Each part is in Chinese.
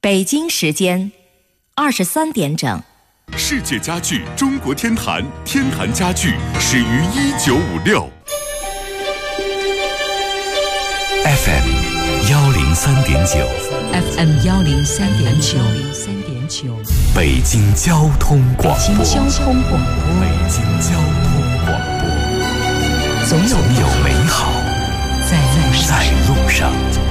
北京时间23点整。 世界家具中国天坛，天坛家具始于1956。 FM 103.9 FM 103.9 北京交通广播。 北京交通广播。 北京交通广播。总有美好在路上。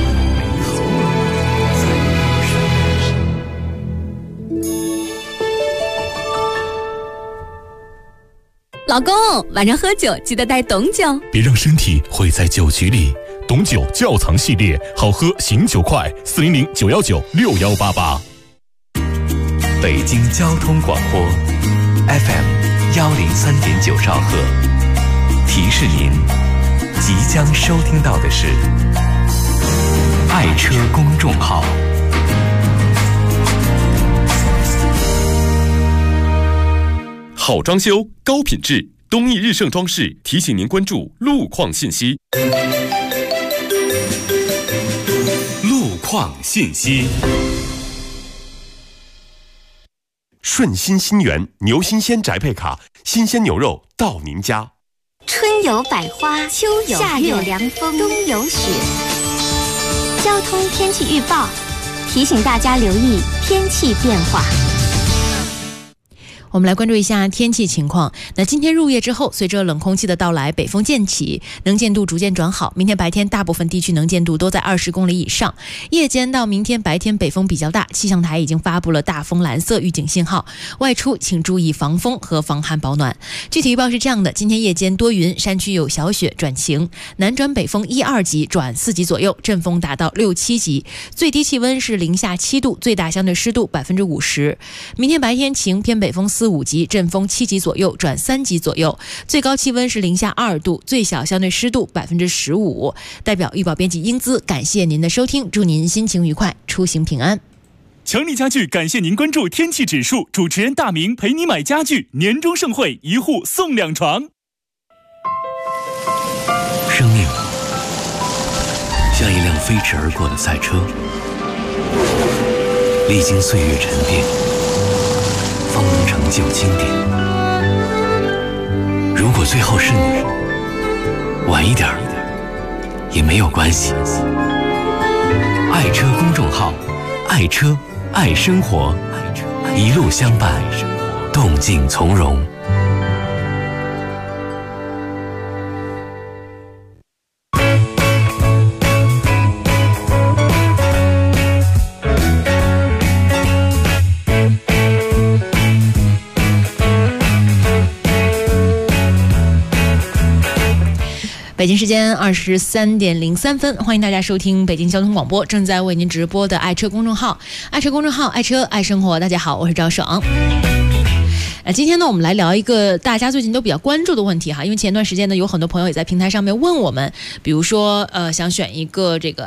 老公，晚上喝酒记得带董酒， 别让身体毁在酒局里。董酒窖藏系列，好喝醒酒快，400-919-6188。 北京交通广播 FM 103.9兆赫，提示您即将收听到的是爱车公众号。 好装修，高品质，东义日盛装饰提醒您关注路况信息。 路况信息。 顺心新源牛新鲜宅配卡，新鲜牛肉到您家。 春有百花，秋有夏有凉风，冬有雪。交通天气预报提醒大家留意天气变化。 我们来关注一下天气情况。那今天入夜之后，随着冷空气的到来，北风渐起，能见度逐渐转好。明天白天大部分地区能见度都在20公里以上。夜间到明天白天北风比较大，气象台已经发布了大风蓝色预警信号，外出请注意防风和防寒保暖。具体预报是这样的：今天夜间多云，山区有小雪转晴，南转北风1、2级转4级左右，阵风达到6、7级，最低气温是零下7度，最大相对湿度50%。明天白天晴，偏北风4、5级，阵风7级左右转3级左右，最高气温是零下2度，最小相对湿度15%。代表预报编辑英姿，感谢您的收听，祝您心情愉快，出行平安。 强力家具感谢您关注天气指数，主持人大明陪你买家具，年终盛会1户送2床。 生命像一辆飞驰而过的赛车，历经岁月沉淀，方能成就经典。如果最后是你，晚一点也没有关系。爱车公众号，爱车爱生活，一路相伴，动静从容。 北京时间23点03分，欢迎大家收听北京交通广播正在为您直播的爱车公众号，爱车公众号，爱车爱生活。大家好，我是赵爽。今天呢，我们来聊一个大家最近都比较关注的问题哈，因为前段时间呢，有很多朋友也在平台上面问我们，比如说想选一个这个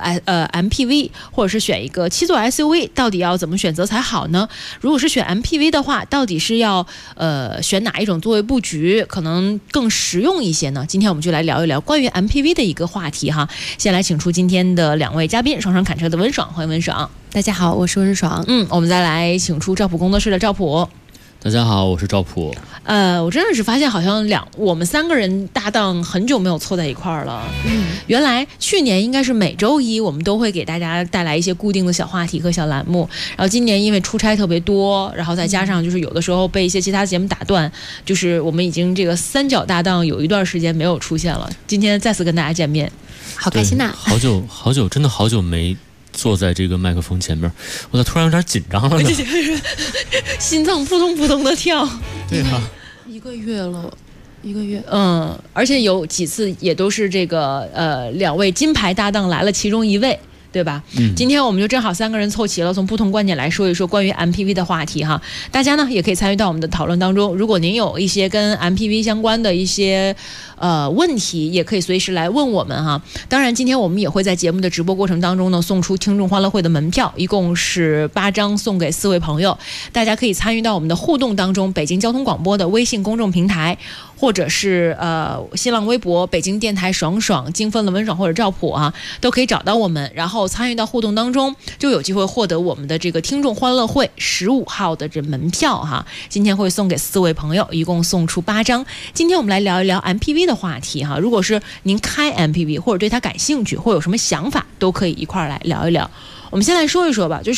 MPV， 或者是选一个7座 SUV， 到底要怎么选择才好呢？如果是选 MPV 的话，到底是要选哪一种座位布局可能更实用一些呢？今天我们就来聊一聊关于 MPV 的一个话题哈。先来请出今天的2位嘉宾，双双侃车的温爽，欢迎温爽。 大家好，我是温爽。 我们再来请出赵普工作室的赵普。 大家好，我是赵普。 我真的是发现好像我们3个人搭档很久没有凑在一块儿了。原来去年应该是每周一我们都会给大家带来一些固定的小话题和小栏目，然后今年因为出差特别多，然后再加上就是有的时候被一些其他节目打断，就是我们已经这个3角搭档有一段时间没有出现了，今天再次跟大家见面， 好开心呐！ 好久，真的好久没坐在这个麦克风前面，我咋突然有点紧张了呢？ 心脏扑通扑通的跳。 对啊 ，1个月了，1个月。 而且有几次也都是这个2位金牌搭档来了其中1位，对吧？今天我们就正好3个人凑齐了，从不同观点来说一说关于 MPV 的话题哈。大家呢也可以参与到我们的讨论当中，如果您有一些跟 MPV 相关的一些问题，也可以随时来问我们哈。当然今天我们也会在节目的直播过程当中呢送出听众欢乐会的门票，一共是8张送给4位朋友，大家可以参与到我们的互动当中，北京交通广播的微信公众平台， 或者是新浪微博北京电台爽爽、精分了文爽或者赵普啊，都可以找到我们，然后参与到互动当中，就有机会获得我们的这个听众欢乐会15号的这门票哈。今天会送给4位朋友，一共送出8张。今天我们来聊一聊 MPV 的话题哈。如果是您开 MPV 或者对它感兴趣，或有什么想法，都可以一块儿来聊一聊。我们先来说一说吧，就是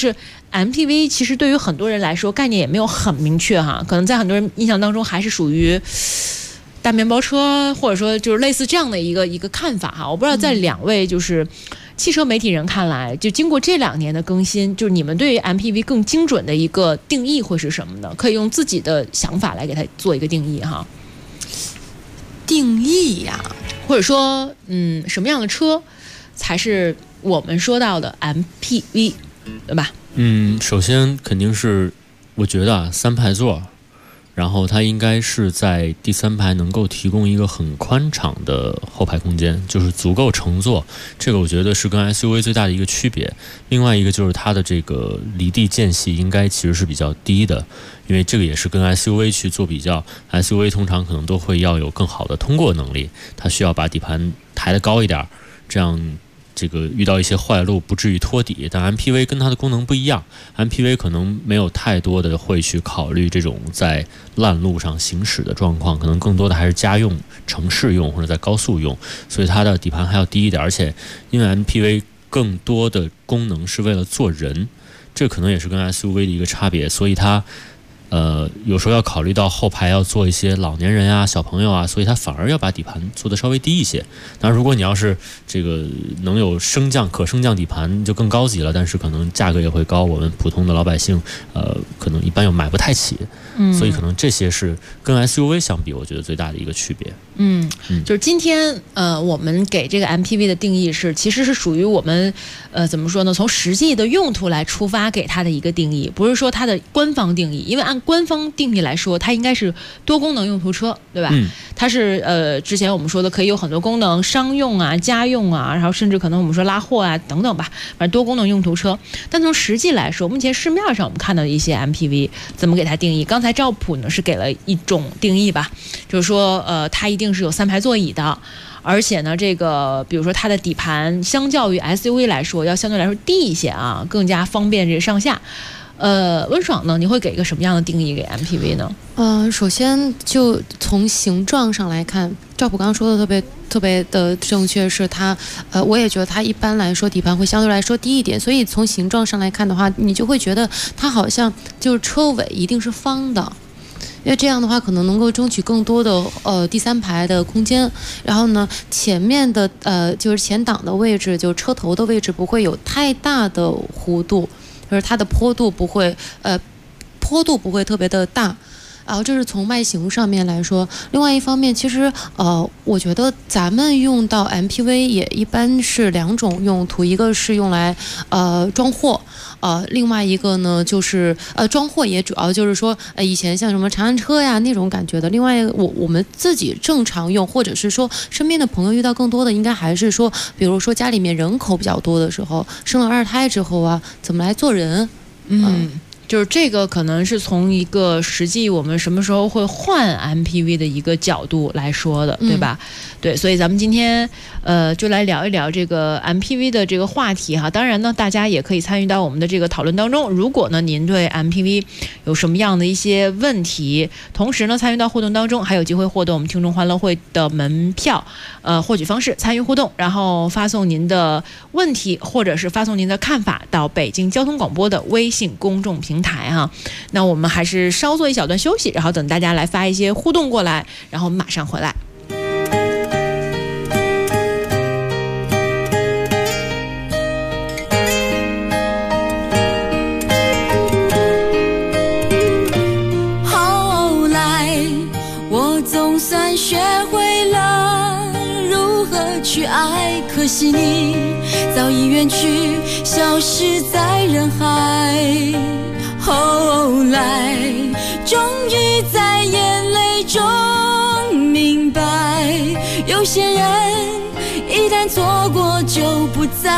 MPV 其实对于很多人来说概念也没有很明确哈，可能在很多人印象当中还是属于大面包车，或者说就是类似这样的一个看法哈。我不知道在2位就是汽车媒体人看来，就经过这2年的更新，就是你们对于 MPV 更精准的一个定义会是什么呢？可以用自己的想法来给它做一个定义哈。 定义呀， 或者说什么样的车才是我们说到的 MPV， 对吧？ 首先肯定是我觉得3排座，然后它应该是在第3排能够提供一个很宽敞的后排空间，就是足够乘坐，这个我觉得是跟 SUV 最大的一个区别。另外一个就是它的这个离地间隙应该其实是比较低的，因为这个也是跟 SUV 去做比较， SUV 通常可能都会要有更好的通过能力，它需要把底盘抬得高一点，这样这个遇到一些坏路不至于拖底。但 MPV 跟它的功能不一样， MPV 可能没有太多的会去考虑这种在烂路上行驶的状况，可能更多的还是家用、城市用或者在高速用，所以它的底盘还要低一点。而且因为 MPV 更多的功能是为了坐人，这可能也是跟 SUV 的一个差别，所以它有时候要考虑到后排要坐一些老年人啊、小朋友啊，所以它反而要把底盘做得稍微低一些。当然，如果你要是这个能有可升降底盘，就更高级了，但是可能价格也会高，我们普通的老百姓可能一般又买不太起。所以可能这些是跟 SUV 相比，我觉得最大的一个区别。 就是今天我们给这个 MPV 的定义其实是属于我们怎么说呢？从实际的用途来出发给它的一个定义，不是说它的官方定义，因为按官方定义来说，它应该是多功能用途车，对吧？它是之前我们说的可以有很多功能，商用啊、家用啊，然后甚至可能我们说拉货啊等等吧，反正多功能用途车。但从实际来说，目前市面上我们看到的一些 MPV 怎么给它定义？刚才赵普呢是给了一种定义吧，就是说它一定是有3排座椅的，而且呢这个比如说它的底盘相较于 SUV 来说要相对来说低一些啊，更加方便这个上下。温爽呢，你会给一个什么样的定义给 MPV 呢？ 首先就从形状上来看，赵普刚刚说的特别的正确，是它我也觉得它一般来说底盘会相对来说低一点，所以从形状上来看的话，你就会觉得它好像就是车尾一定是方的。因为这样的话可能能够争取更多的第3排的空间，然后呢前面的就是前挡的位置，就是车头的位置不会有太大的弧度，就是它的坡度不会特别的大。然后这是从外形上面来说。另外一方面，其实我觉得咱们用到 MPV 也一般是2种用途，一个是用来装货，另外一个呢就是装货也主要就是说以前像什么长安车呀那种感觉的。另外我们自己正常用，或者是说身边的朋友遇到更多的，应该还是说比如说家里面人口比较多的时候，生了2胎之后啊，怎么来做人。 就是这个可能是从一个实际我们什么时候会换 MPV 的一个角度来说的，对吧？对，所以咱们今天就来聊一聊这个 MPV 的这个话题哈。当然呢，大家也可以参与到我们的这个讨论当中。如果呢您对 MPV 有什么样的一些问题，同时呢参与到互动当中，还有机会获得我们听众欢乐会的门票。获取方式参与互动，然后发送您的问题或者是发送您的看法到北京交通广播的微信公众平台哈。那我们还是稍做一小段休息，然后等大家来发一些互动过来，然后马上回来。 后来我总算学会了如何去爱，可惜你早已远去，消失在人海。后来终于在眼泪中明白，有些人一旦错过就不再。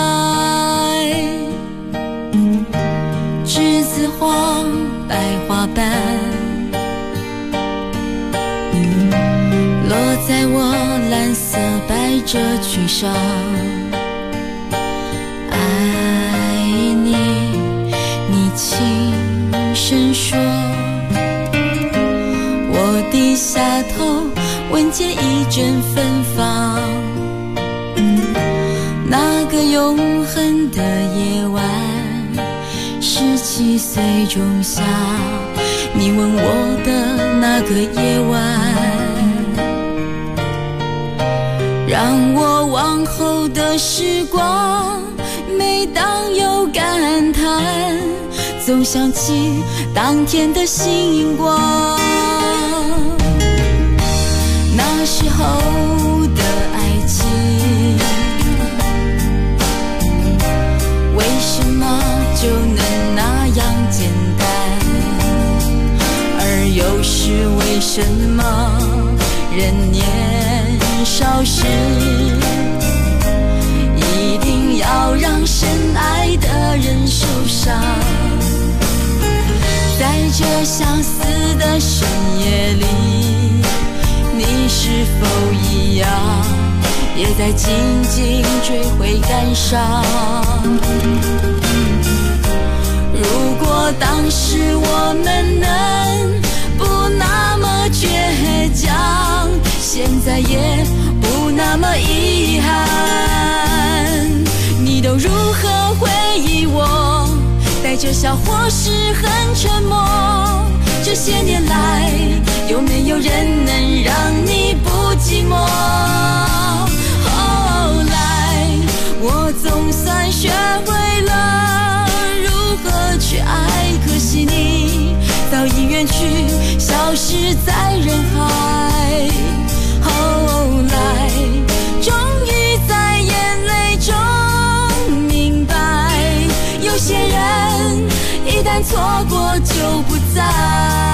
栀子花白花瓣， 着群伤。爱你，你轻声说，我低下头，闻见一阵芬芳。那个永恒的夜晚，17岁仲夏，你吻我的那个夜晚，让我往后的时光，每当有感叹，总想起当天的星光。那时候的爱情，为什么就能那样简单？而又是为什么人年少时，一定要让深爱的人受伤？在这相似的深夜里，你是否一样，也在静静追悔感伤？如果当时我们能不那么倔强，现在也不那么遗憾。你都如何回忆我？带着笑或是很沉默。这些年来，有没有人能让你不寂寞？后来，我总算学会了如何去爱，可惜你早已远去，消失在人海。后来，终于在眼泪中明白，有些人一旦错过就不在。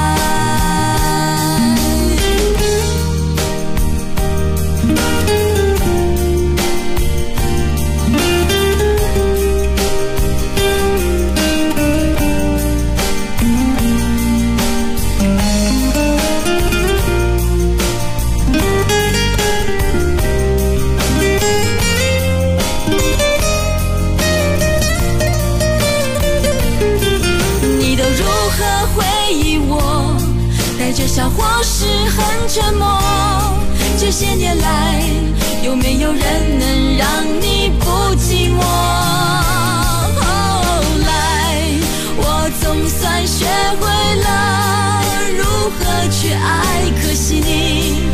这笑或是很沉默，这些年来，有没有人能让你不寂寞？后来，我总算学会了如何去爱，可惜你。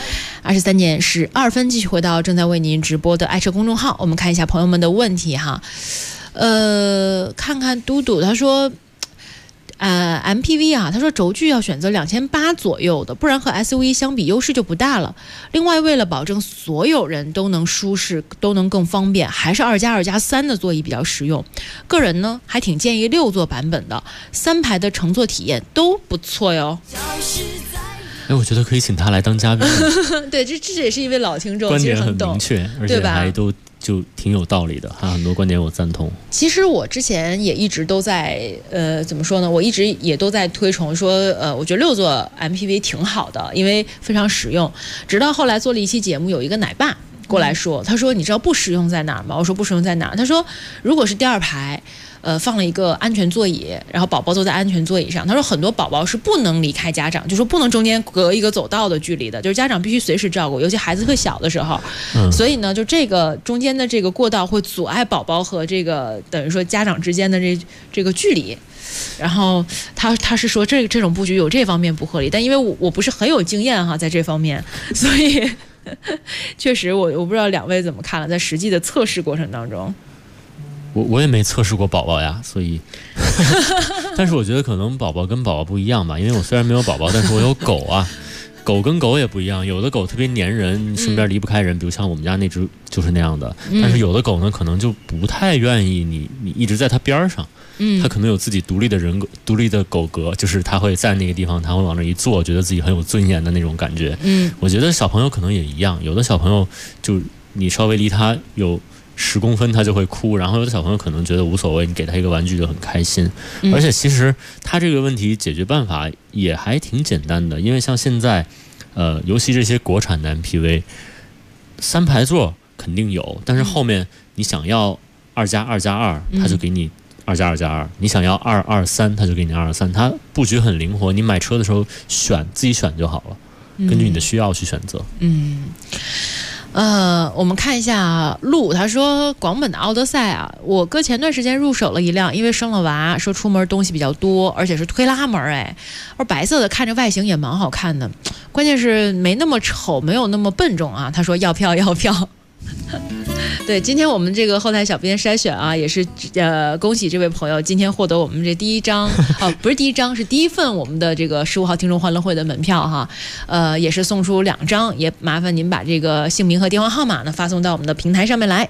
23点12分，继续回到正在为您直播的爱车公众号，我们看一下朋友们的问题哈。看看嘟嘟，他说。MPV 啊，他说轴距要选择2800左右的，不然和 SUV 相比优势就不大了。另外，为了保证所有人都能舒适，都能更方便，还是2+2+3的座椅比较实用。个人呢，还挺建议6座版本的，3排的乘坐体验都不错哟。 我觉得可以请他来当嘉宾。 对，这也是一位老听众， 观点很明确，而且还都就挺有道理的，还有很多观点我赞同。 其实我之前也一直都在怎么说呢？我一直也都在推崇说我觉得6座 MPV 挺好的，因为非常实用。直到后来做了一期节目，有一个奶爸过来说，他说你知道不实用在哪儿吗？我说不实用在哪儿？他说如果是第2排。放了一个安全座椅，然后宝宝坐在安全座椅上。他说很多宝宝是不能离开家长，就说不能中间隔一个走道的距离的，就是家长必须随时照顾，尤其孩子特小的时候。所以呢，就这个中间的这个过道会阻碍宝宝和这个等于说家长之间的这个距离。然后他是说这种布局有这方面不合理，但因为我不是很有经验哈，在这方面，所以确实我不知道2位怎么看了，在实际的测试过程当中。 我也没测试过宝宝呀，所以，但是我觉得可能宝宝跟宝宝不一样吧，因为我虽然没有宝宝，但是我有狗啊，狗跟狗也不一样，有的狗特别粘人，身边离不开人，比如像我们家那只就是那样的，但是有的狗呢，可能就不太愿意你一直在它边上，它可能有自己独立的狗格，就是它会在那个地方，它会往那一坐，觉得自己很有尊严的那种感觉。我觉得小朋友可能也一样，有的小朋友就你稍微离他有10公分他就会哭，然后有的小朋友可能觉得无所谓，你给他一个玩具就很开心。而且其实他这个问题解决办法也还挺简单的，因为像现在尤其这些国产的 MPV 3排座肯定有，但是后面你想要2+2+2，它就给你2+2+2，你想要2+2+3，它就给你2+3，它布局很灵活，你买车的时候自己选就好了，根据你的需要去选择。 我们看一下陆，他说广本的奥德赛啊，我哥前段时间入手了一辆，因为生了娃，说出门东西比较多，而且是推拉门，而白色的看着外形也蛮好看的，关键是没那么丑，没有那么笨重啊。他说要票。对，今天我们这个后台小编筛选啊，也是恭喜这位朋友今天获得我们这第一张不是第一张，是第一份我们的这个15号听众欢乐会的门票哈，也是送出2张，也麻烦您把这个姓名和电话号码呢发送到我们的平台上面来。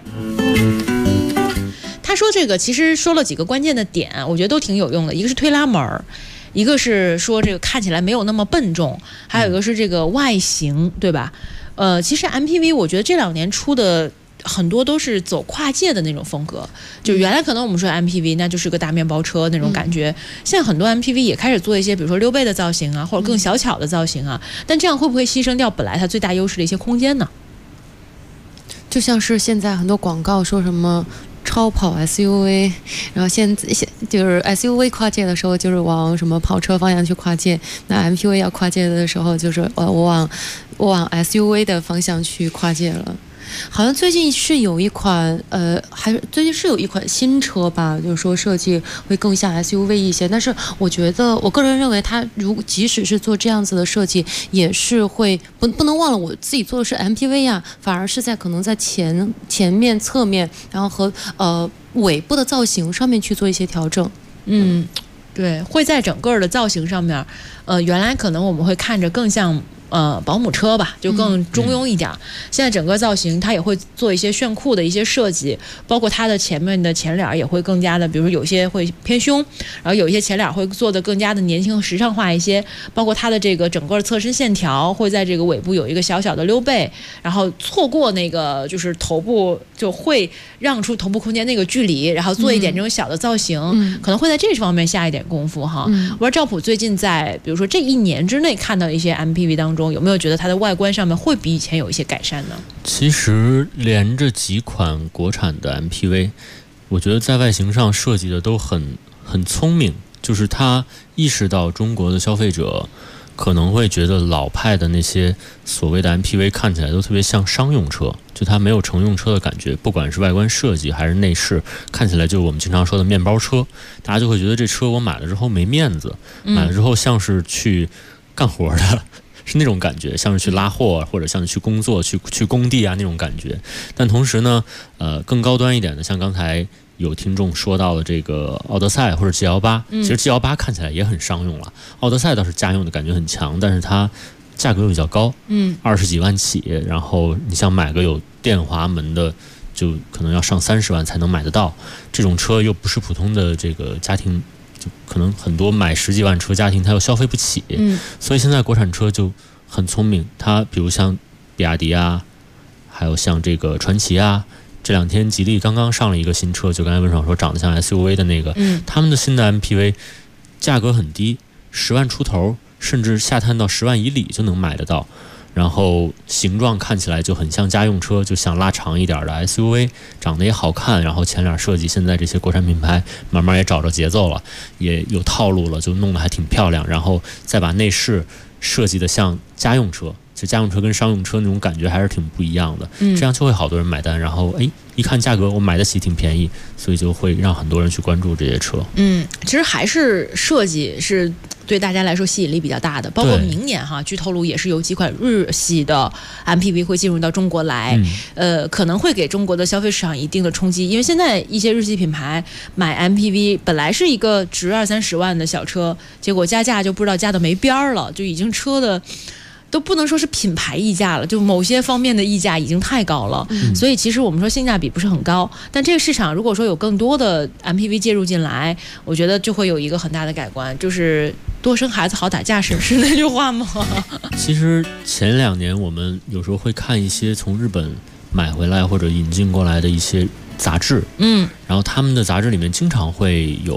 他说这个其实说了几个关键的点，我觉得都挺有用的，一个是推拉门，一个是说这个看起来没有那么笨重，还有一个是这个外形，对吧？其实 MPV 我觉得这2年出的很多都是走跨界的那种风格，就原来可能我们说 MPV 那就是个大面包车那种感觉，现在很多 MPV 也开始做一些比如说溜背的造型啊，或者更小巧的造型啊，但这样会不会牺牲掉本来它最大优势的一些空间呢？ 就像是现在很多广告说什么超跑 SUV， 然后现就是 SUV 跨界的时候就是往什么跑车方向去跨界，那 MPV 要跨界的时候就是我往 SUV 的方向去跨界了。好像最近是有一款最近是有一款新车吧，就是说设计会更像 SUV 一些，但是我觉得我个人认为它即使是做这样子的设计，也是会不能忘了我自己做的是 MPV 呀，反而是在可能在前面侧面，然后和尾部的造型上面去做一些调整。 对，会在整个的造型上面，原来可能我们会看着更像保姆车吧，就更中庸一点。现在整个造型它也会做一些炫酷的一些设计，包括它的前面的前脸也会更加的，比如有些会偏胸，然后有一些前脸会做的更加的年轻和时尚化一些，包括它的这个整个侧身线条会在这个尾部有一个小小的溜背，然后错过那个就是头部就会让出头部空间那个距离，然后做一点这种小的造型，可能会在这方面下一点功夫哈。我不知道赵普最近在比如说这1年之内看到一些 MPV 当中，有没有觉得它的外观上面会比以前有一些改善呢？ 其实连着几款国产的 MPV， 我觉得在外形上设计的都很聪明，就是它意识到中国的消费者可能会觉得老派的那些所谓的 MPV 看起来都特别像商用车，就它没有乘用车的感觉，不管是外观设计还是内饰，看起来就是我们经常说的面包车，大家就会觉得这车我买了之后没面子，买了之后像是去干活的，是那种感觉，像是去拉货或者像是去工作去工地啊那种感觉。但同时呢更高端一点的，像刚才有听众说到的这个奥德赛或者 G18，其实 G18看起来也很商用了，奥德赛倒是家用的感觉很强，但是它价格比较高，20几万起，然后你像买个有电滑门的就可能要上30万才能买得到，这种车又不是普通的这个家庭，就可能很多买10几万车家庭他又消费不起，所以现在国产车就很聪明，它比如像比亚迪啊，还有像这个传祺啊，这2天吉利刚刚上了一个新车，就刚才温爽说长得像 SUV 的那个，他们的新的 MPV 价格很低，10万出头，甚至下探到10万以里就能买得到，然后形状看起来就很像家用车，就像拉长一点的 SUV， 长得也好看，然后前脸设计现在这些国产品牌慢慢也找着节奏了，也有套路了，就弄得还挺漂亮，然后再把内饰设计的像家用车，其实家用车跟商用车那种感觉还是挺不一样的，这样就会好多人买单，然后一看价格我买得起，挺便宜，所以就会让很多人去关注这些车。 其实还是设计是对大家来说吸引力比较大的，包括明年哈，据透露也是有几款日系的 MPV 会进入到中国来，可能会给中国的消费市场一定的冲击，因为现在一些日系品牌买 MPV 本来是一个值20-30万的小车，结果加价就不知道加的没边儿了，就已经车的都不能说是品牌溢价了，就某些方面的溢价已经太高了，所以其实我们说性价比不是很高，但这个市场如果说有更多的 MPV 介入进来，我觉得就会有一个很大的改观，就是多生孩子好打架是那句话吗？ 其实前2年我们有时候会看一些从日本买回来或者引进过来的一些杂志，然后他们的杂志里面经常会有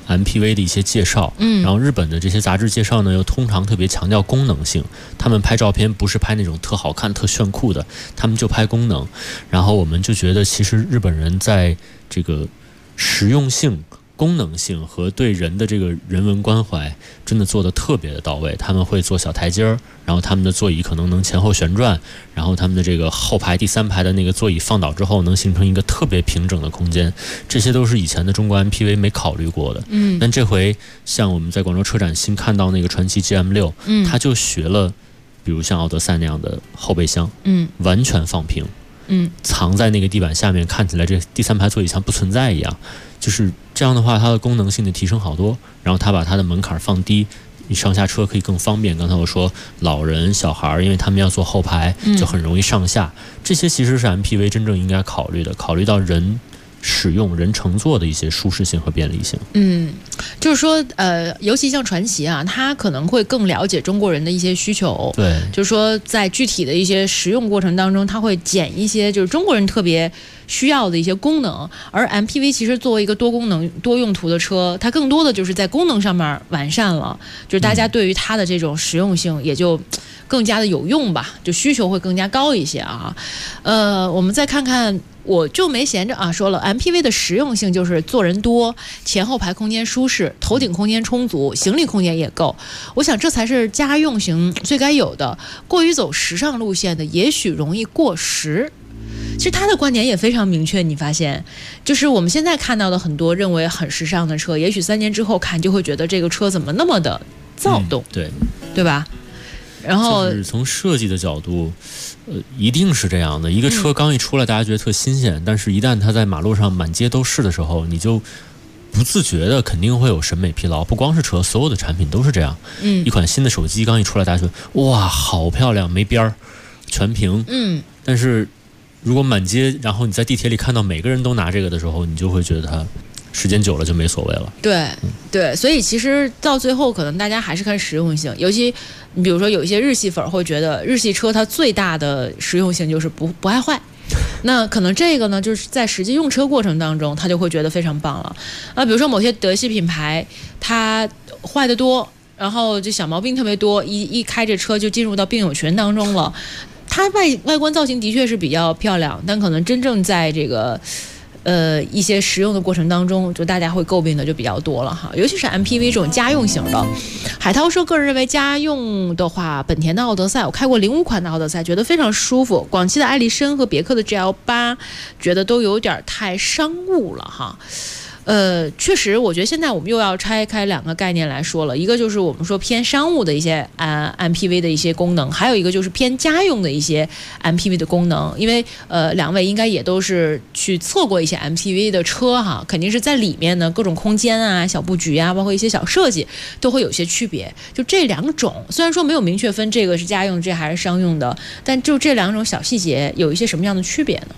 MPV 的一些介绍，然后日本的这些杂志介绍呢，又通常特别强调功能性，他们拍照片不是拍那种特好看、特炫酷的，他们就拍功能。然后我们就觉得，其实日本人在这个实用性、功能性和对人的这个人文关怀，真的做得特别的到位。他们会做小台阶儿，然后他们的座椅可能能前后旋转，然后他们的这个后排第3排的那个座椅放倒之后，能形成一个特别平整的空间。这些都是以前的中国 MPV 没考虑过的。但这回像我们在广州车展新看到那个传祺 GM6，它就学了，比如像奥德赛那样的后备箱，完全放平，藏在那个地板下面，看起来这第3排座椅像不存在一样。就是这样的话，它的功能性的提升好多。然后它把它的门槛放低，你上下车可以更方便。刚才我说老人、小孩，因为他们要坐后排，就很容易上下。这些其实是 MPV 真正应该考虑的，考虑到人使用、人乘坐的一些舒适性和便利性。 就是说，尤其像传祺啊，他可能会更了解中国人的一些需求。 对， 就是说，在具体的一些实用过程当中，他会捡一些就是中国人特别需要的一些功能。而 MPV 其实作为一个多功能、多用途的车，它更多的就是在功能上面完善了，就是大家对于它的这种实用性也就更加的有用吧，就需求会更加高一些啊。我们再看看。我就没闲着啊，说了 MPV 的实用性就是坐人多，前后排空间舒适，头顶空间充足，行李空间也够。我想这才是家用型最该有的。过于走时尚路线的，也许容易过时。其实他的观点也非常明确，你发现，就是我们现在看到的很多认为很时尚的车，也许3年之后看就会觉得这个车怎么那么的躁动，对吧？然后就是从设计的角度，一定是这样的。一个车刚一出来，大家觉得特新鲜，但是一旦它在马路上满街都是的时候，你就不自觉的肯定会有审美疲劳。不光是车，所有的产品都是这样。一款新的手机刚一出来，大家觉得哇，好漂亮，没边儿，全屏。但是如果满街，然后你在地铁里看到每个人都拿这个的时候，你就会觉得它时间久了就没所谓了。 对，所以其实到最后可能大家还是看实用性，尤其你比如说有一些日系粉会觉得日系车它最大的实用性就是不爱坏。那可能这个呢，就是在实际用车过程当中，他就会觉得非常棒了啊。比如说某些德系品牌，它坏的多，然后就小毛病特别多，一开着车就进入到病友群当中了。它外观造型的确是比较漂亮，但可能真正在这个一些实用的过程当中，就大家会诟病的就比较多了哈，尤其是 MPV 这种家用型的。海涛说，个人认为家用的话，本田的奥德赛，我开过05款的奥德赛，觉得非常舒服。广汽的艾力绅和别克的 GL8，觉得都有点太商务了哈。确实，我觉得现在我们又要拆开2个概念来说了，一个就是我们说偏商务的一些MPV 的一些功能，还有一个就是偏家用的一些 MPV 的功能。因为2位应该也都是去测过一些 MPV 的车哈，肯定是在里面呢各种空间啊、小布局啊，包括一些小设计都会有些区别。就这2种，虽然说没有明确分这个是家用，这还是商用的，但就这2种小细节有一些什么样的区别呢？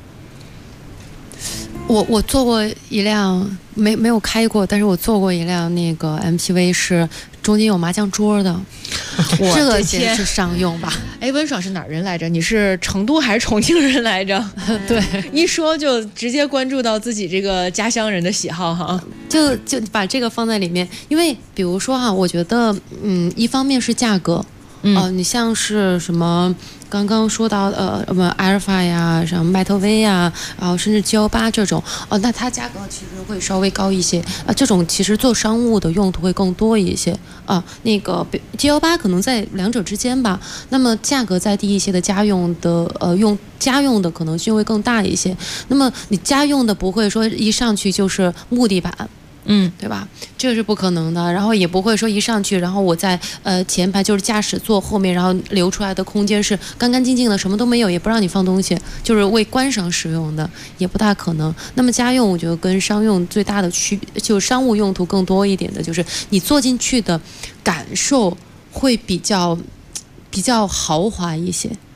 我坐过一辆没有开过，但是我坐过一辆那个 MPV， 是中间有麻将桌的，这个简直是商用吧？ 哎，温爽是哪儿人来着？你是成都还是重庆人来着？ 对， 一说就直接关注到自己这个家乡人的喜好哈， 就把这个放在里面，因为比如说哈，我觉得一方面是价格。你像是什么刚刚说到阿尔法呀，什么迈特威呀，然后甚至 G18 这种那它价格其实会稍微高一些这种其实做商务的用途会更多一些那个 G18 可能在2者之间吧，那么价格再低一些的家用的家用的可能性会更大一些。那么你家用的不会说一上去就是木地板。对吧？这是不可能的。然后也不会说一上去，然后我在前排就是驾驶座后面，然后留出来的空间是干干净净的，什么都没有，也不让你放东西，就是为观赏使用的，也不大可能。那么家用，我觉得跟商用最大的区别，就商务用途更多一点的，就是你坐进去的感受会比较豪华一些。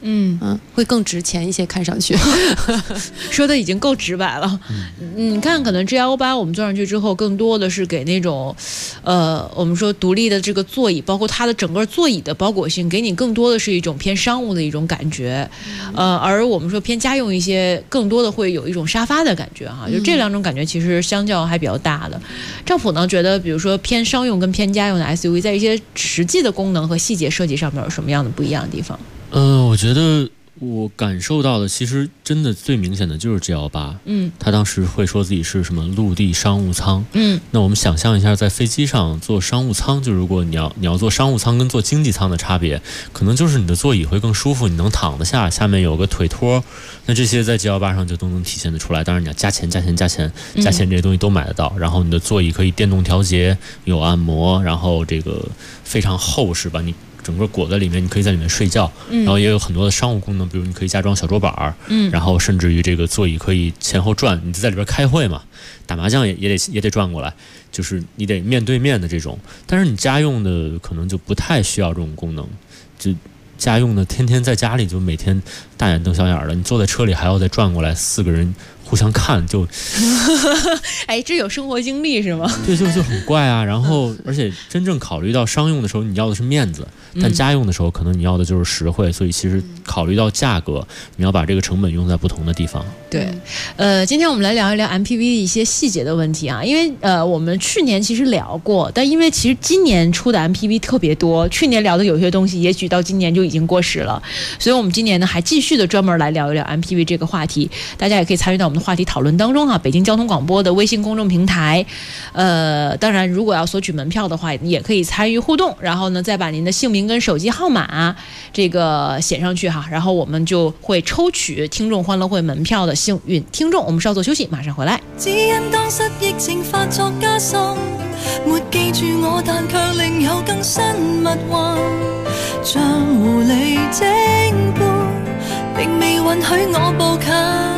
会更值钱一些，看上去。 说的已经够直白了。你看，可能 G158我们坐上去之后，更多的是给那种，我们说独立的这个座椅，包括它的整个座椅的包裹性，给你更多的是一种偏商务的一种感觉。而我们说偏家用一些，更多的会有一种沙发的感觉哈。就这两种感觉其实相较还比较大的。赵普呢觉得，比如说偏商用跟偏家用的 SUV， 在一些实际的功能和细节设计上面有什么样的不一样的地方？ 我觉得我感受到的，其实真的最明显的就是 G158。他当时会说自己是什么陆地商务舱。那我们想象一下，在飞机上坐商务舱，就如果你要坐商务舱跟坐经济舱的差别，可能就是你的座椅会更舒服，你能躺得下，下面有个腿托。那这些在 G158上就都能体现得出来。当然你要加钱这些东西都买得到。然后你的座椅可以电动调节，有按摩，然后这个非常厚实吧，你整个裹在里面，你可以在里面睡觉，然后也有很多的商务功能，比如你可以加装小桌板，然后甚至于这个座椅可以前后转，你就在里边开会嘛，打麻将也得转过来，就是你得面对面的这种。但是你家用的可能就不太需要这种功能，就家用的天天在家里就每天大眼瞪小眼的，你坐在车里还要再转过来，4个人互相看，就哎，这有生活经历是吗？ 对，就很怪啊。然后而且真正考虑到商用的时候，你要的是面子，但家用的时候可能你要的就是实惠，所以其实考虑到价格，你要把这个成本用在不同的地方。 对，今天我们来聊一聊 MPV 的一些细节的问题啊，因为我们去年其实聊过，但因为其实今年出的 MPV 特别多，去年聊的有些东西也许到今年就已经过时了，所以我们今年呢还继续的专门来聊一聊 MPV 这个话题，大家也可以参与到我们的话题讨论当中哈。北京交通广播的微信公众平台，当然如果要索取门票的话，也可以参与互动，然后呢再把您的姓名跟手机号码这个写上去哈，然後我們就會抽取聽眾歡樂會門票的幸運聽眾。我們稍作休息，馬上回來。 只因當失疫情發作加深，沒記住我，但卻另有更新密運，像狐狸精般，並未允許我步近。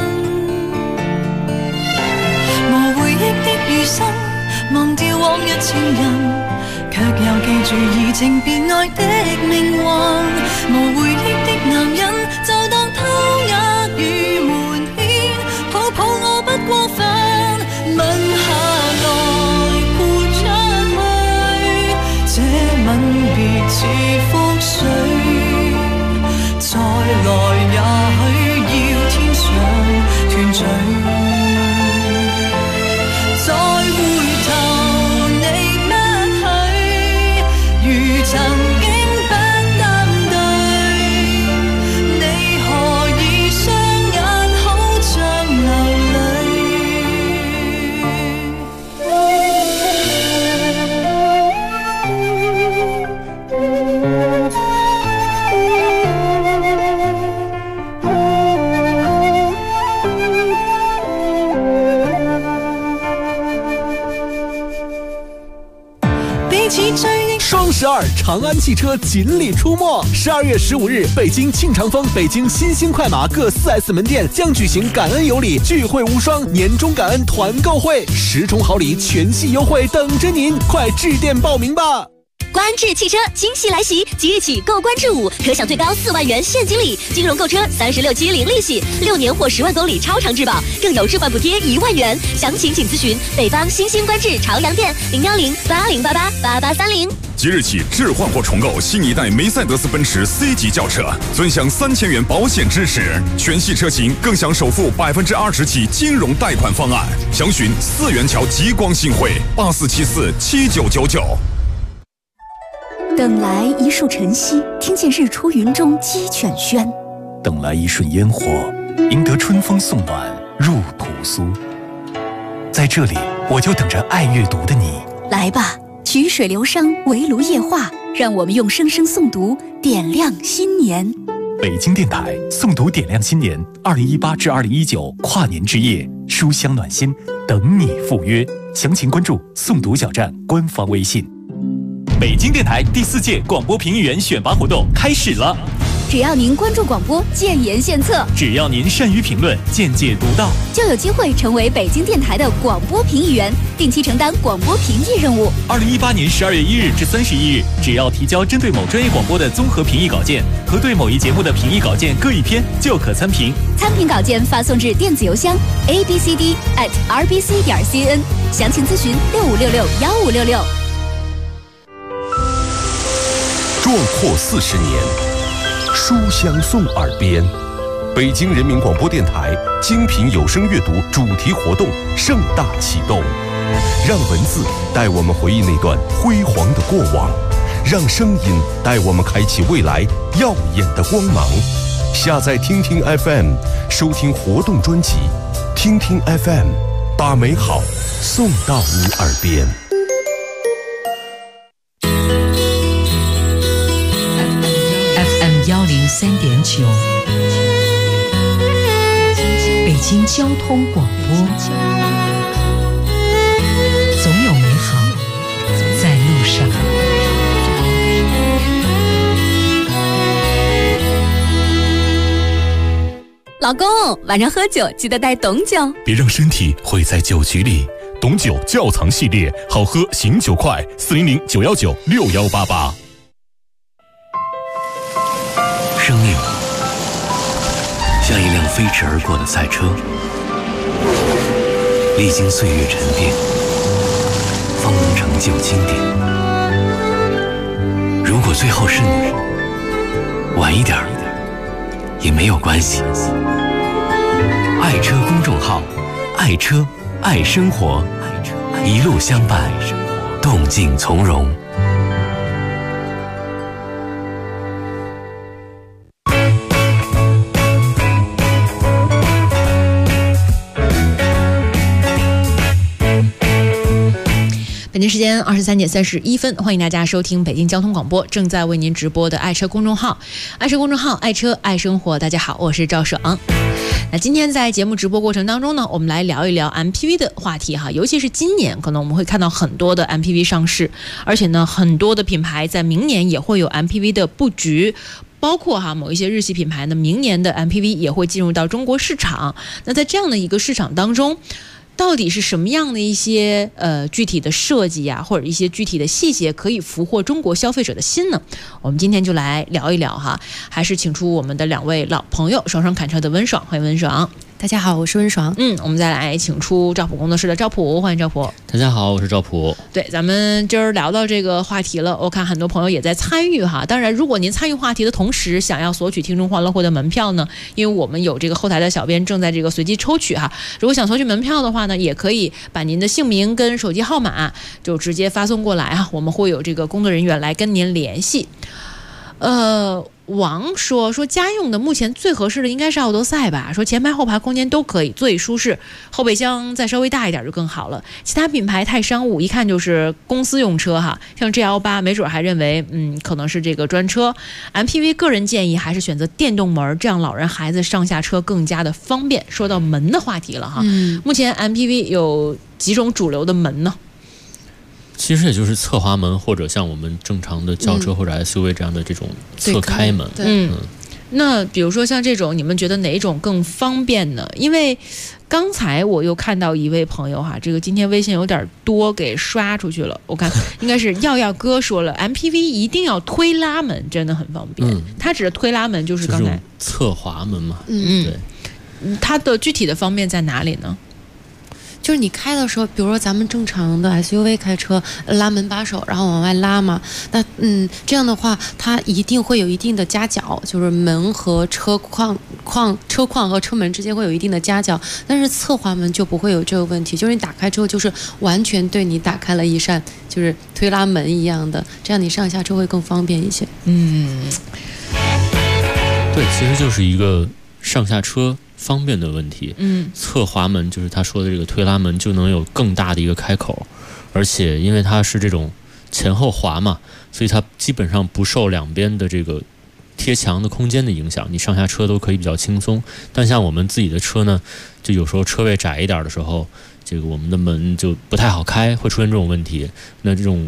無回憶的餘生，忘掉往日情人。卻又記住移情別愛的命運，無回憶的男人就當偷呃與瞞騙，抱抱我不過分，吻下來潑出去，這吻別似覆水，再來也許要天上團聚。曾經不擔對，你何以雙眼好像流彼此追憶。 双12长安汽车锦鲤出没，12月15日，北京庆长峰、北京新兴快马各4S 门店将举行感恩有礼聚会无双年终感恩团购会，10重好礼全系优惠等着您，快致电报名吧！ 观致汽车惊喜来袭，即日起购观致5可享最高4万元现金礼，金融购车36期零利息，6年或10万公里超长质保，更有置换补贴1万元。详情请咨询北方新兴观致朝阳店01080888830。 即日起置换或重购新一代梅赛德斯奔驰 C 级轿车，尊享3000元保险支持，全系车型更享首付20%起金融贷款方案。详询4元桥极光新汇84747999。 等来一树晨曦，听见日出云中鸡犬喧； 等来一瞬烟火，赢得春风送暖入屠苏。在这里，我就等着爱阅读的你。 来吧，曲水流觞，围炉夜话，让我们用声声诵读点亮新年。 北京电台诵读点亮新年2018至2019跨年之夜，书香暖心，等你赴约。详情关注诵读小站官方微信。 北京电台第4届广播评议员选拔活动开始了。 只要您关注广播，建言献策， 只要您善于评论，见解独到， 就有机会成为北京电台的广播评议员，定期承担广播评议任务。 2018年12月1日至31日，只要提交针对某专业广播的综合评议稿件和对某一节目的评议稿件各一篇，就可参评。 参评稿件发送至电子邮箱 abcd@rbc.cn， 详情咨询65661566。 壮阔40年，书香送耳边。北京人民广播电台精品有声阅读主题活动盛大启动，让文字带我们回忆那段辉煌的过往，让声音带我们开启未来耀眼的光芒。下载听听 FM， 收听活动专辑，听听 FM， 把美好送到你耳边。 103.9，北京交通广播，总有美好在路上。 老公，晚上喝酒记得带董酒， 别让身体毁在酒局里。董酒窖藏系列，好喝醒酒快，400-919-6188。 生命像一辆飞驰而过的赛车，历经岁月沉淀，方能成就经典。如果最后是你，晚一点也没有关系。爱车公众号，爱车爱生活，一路相伴，动静从容。 北京时间23:31，欢迎大家收听北京交通广播正在为您直播的爱车公众号，爱车公众号，爱车爱生活。大家好，我是赵爽。那今天在节目直播过程当中呢，我们来聊一聊 MPV 的话题哈，尤其是今年可能我们会看到很多的 MPV 上市，而且呢，很多的品牌在明年也会有 MPV 的布局。包括某一些日系品牌呢，明年的 MPV 也会进入到中国市场。那在这样的一个市场当中，到底是什么样的一些具体的设计呀，或者一些具体的细节可以俘获中国消费者的心呢？我们今天就来聊一聊哈，还是请出我们的两位老朋友，双双侃车的温爽，欢迎温爽。 大家好，我是温爽。 我们再来请出赵普工作室的赵普，欢迎赵普。 大家好，我是赵普。 对，咱们今儿聊到这个话题了，我看很多朋友也在参与哈。当然，如果您参与话题的同时想要索取听众欢乐会的门票呢，因为我们有这个后台的小编正在这个随机抽取哈。如果想索取门票的话呢，也可以把您的姓名跟手机号码就直接发送过来啊，我们会有这个工作人员来跟您联系。王说家用的目前最合适的应该是奥德赛吧，说前排后排空间都可以，座椅舒适，后备箱再稍微大一点就更好了。其他品牌太商务，一看就是公司用车哈，像 GL8 没准还认为可能是这个专车。 MPV 个人建议还是选择电动门，这样老人孩子上下车更加的方便。说到门的话题了哈，目前 MPV 有几种主流的门呢？ 其实也就是侧滑门，或者像我们正常的轿车或者 SUV 这样的这种侧开门。 那比如说像这种，你们觉得哪种更方便呢？因为刚才我又看到一位朋友哈，这个今天微信有点多给刷出去了，我看应该是耀哥说了MPV 一定要推拉门，真的很方便。他指的推拉门就是刚才侧滑门嘛。 对，它的具体的方便在哪里呢？ 就是你开的时候，比如说咱们正常的 SUV 开车拉门把手，然后往外拉嘛，那这样的话，它一定会有一定的夹角，就是门和车框和车门之间会有一定的夹角。但是侧滑门就不会有这个问题，就是你打开之后就是完全对你打开了一扇就是推拉门一样的，这样你上下车会更方便一些。 对，其实就是一个上下车方便的问题。侧滑门就是他说的这个推拉门，就能有更大的一个开口，而且因为它是这种前后滑嘛，所以它基本上不受两边的这个贴墙的空间的影响，你上下车都可以比较轻松。但像我们自己的车呢，就有时候车位窄一点的时候，这个我们的门就不太好开，会出现这种问题。那这种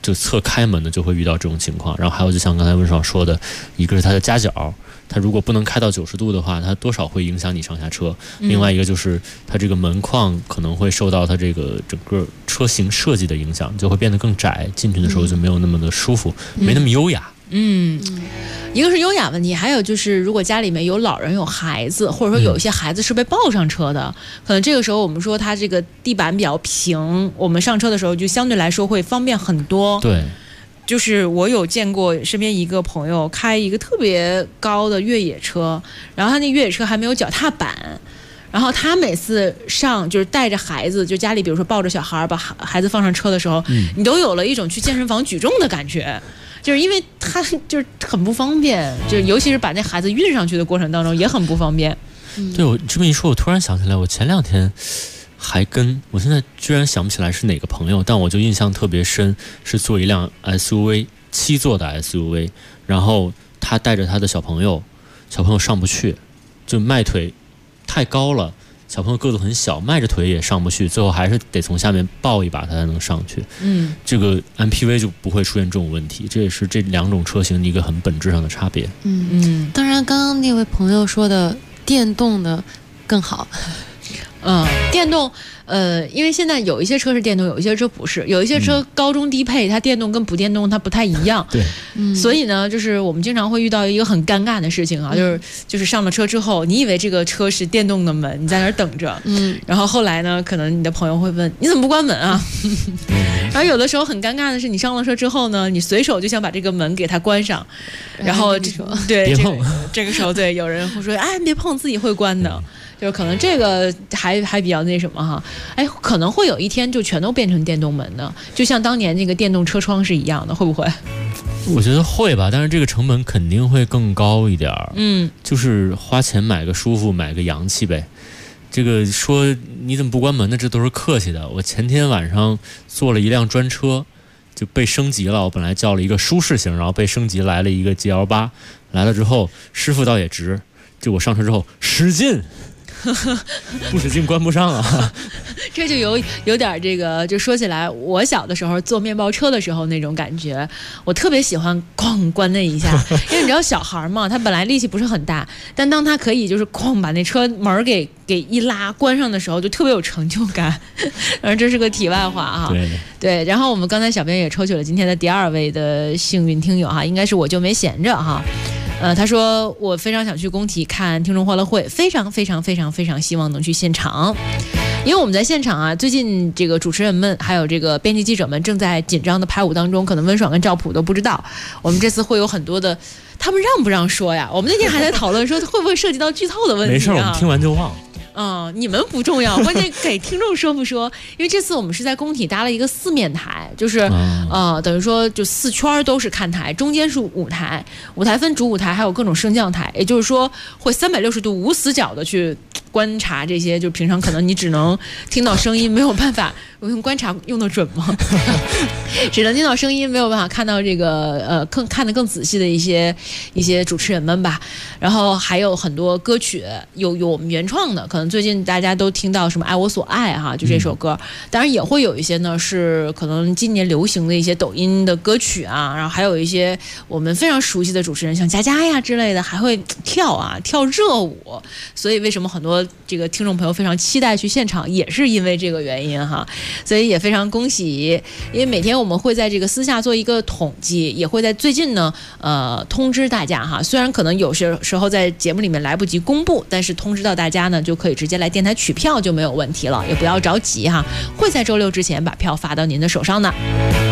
就侧开门的就会遇到这种情况。然后还有就像刚才温爽说的，一个是它的夹角，它如果不能开到90度的话，它多少会影响你上下车。另外一个就是它这个门框可能会受到它这个整个车型设计的影响，就会变得更窄，进去的时候就没有那么的舒服，没那么优雅。 一个是优雅问题，还有就是如果家里面有老人有孩子，或者说有一些孩子是被抱上车的，可能这个时候我们说它这个地板比较平，我们上车的时候就相对来说会方便很多。 对， 就是我有见过身边一个朋友开一个特别高的越野车，然后他那越野车还没有脚踏板，然后他每次上就是带着孩子，就家里比如说抱着小孩把孩子放上车的时候，你都有了一种去健身房举重的感觉。就是因为他就是很不方便，就尤其是把那孩子运上去的过程当中也很不方便。 对，我这么一说，我突然想起来，我前2天还我现在居然想不起来是哪个朋友，但我就印象特别深，是坐一辆 SUV 7座的 SUV， 然后他带着他的小朋友上不去，就迈腿太高了。小朋友个子很小，迈着腿也上不去，最后还是得从下面抱一把他才能上去。这个 MPV 就不会出现这种问题，这也是这2种车型一个很本质上的差别。 当然刚刚那位朋友说的电动的更好。 电动因为现在有一些车是电动，有一些车不是，有一些车高中低配，它电动跟不电动它不太一样。 对， 所以呢，就是我们经常会遇到一个很尴尬的事情啊，就是上了车之后，你以为这个车是电动的门，你在那儿等着，然后后来呢，可能你的朋友会问你怎么不关门啊？然后有的时候很尴尬的是，你上了车之后呢，你随手就想把这个门给它关上，然后对这个时候对有人会说，哎，别碰，自己会关的。就是可能这个还比较那什么哈，可能会有一天就全都变成电动门的，就像当年那个电动车窗是一样的，会不会？ 我觉得会吧，但是这个成本肯定会更高一点。就是花钱买个舒服，买个洋气呗。这个说你怎么不关门呢？这都是客气的。我前天晚上坐了一辆专车，就被升级了。我本来叫了一个舒适型，然后被升级来了一个 GL8， 来了之后师傅倒也直，就我上车之后使劲。不使劲关不上啊。 这就有点这个，就说起来我小的时候坐面包车的时候那种感觉，我特别喜欢哐关那一下，因为你知道小孩嘛，他本来力气不是很大，但当他可以就是哐把那车门给一拉关上的时候，就特别有成就感。而这是个题外话哈。对，然后我们刚才小编也抽取了今天的第2位的幸运听友哈，应该是我就没闲着哈。他说我非常想去工体看听众欢乐会，非常非常非常非常希望能去现场，因为我们在现场啊，最近这个主持人们还有这个编辑记者们正在紧张的排舞当中，可能温爽跟赵普都不知道，我们这次会有很多的，他们让不让说呀？我们那天还在讨论说会不会涉及到剧透的问题。 没事，我们听完就忘。 你们不重要，关键给听众说不说？因为这次我们是在工体搭了一个4面台，就是等于说就4圈都是看台，中间是舞台，舞台分主舞台还有各种升降台，也就是说会360度无死角的去观察这些，就平常可能你只能听到声音，没有办法。我用观察用得准吗？只能听到声音，没有办法看到这个看得更仔细的一些主持人们吧。然后还有很多歌曲有我们原创的，可能最近大家都听到什么爱我所爱哈，就这首歌。当然也会有一些呢是可能今年流行的一些抖音的歌曲啊，然后还有一些我们非常熟悉的主持人，像佳佳呀之类的，还会跳热舞。所以为什么很多这个听众朋友非常期待去现场，也是因为这个原因哈。所以也非常恭喜，因为每天我们会在这个私下做一个统计，也会在最近呢通知大家哈。虽然可能有些时候在节目里面来不及公布，但是通知到大家呢，就可以直接来电台取票就没有问题了，也不要着急哈，会在周6之前把票发到您的手上呢。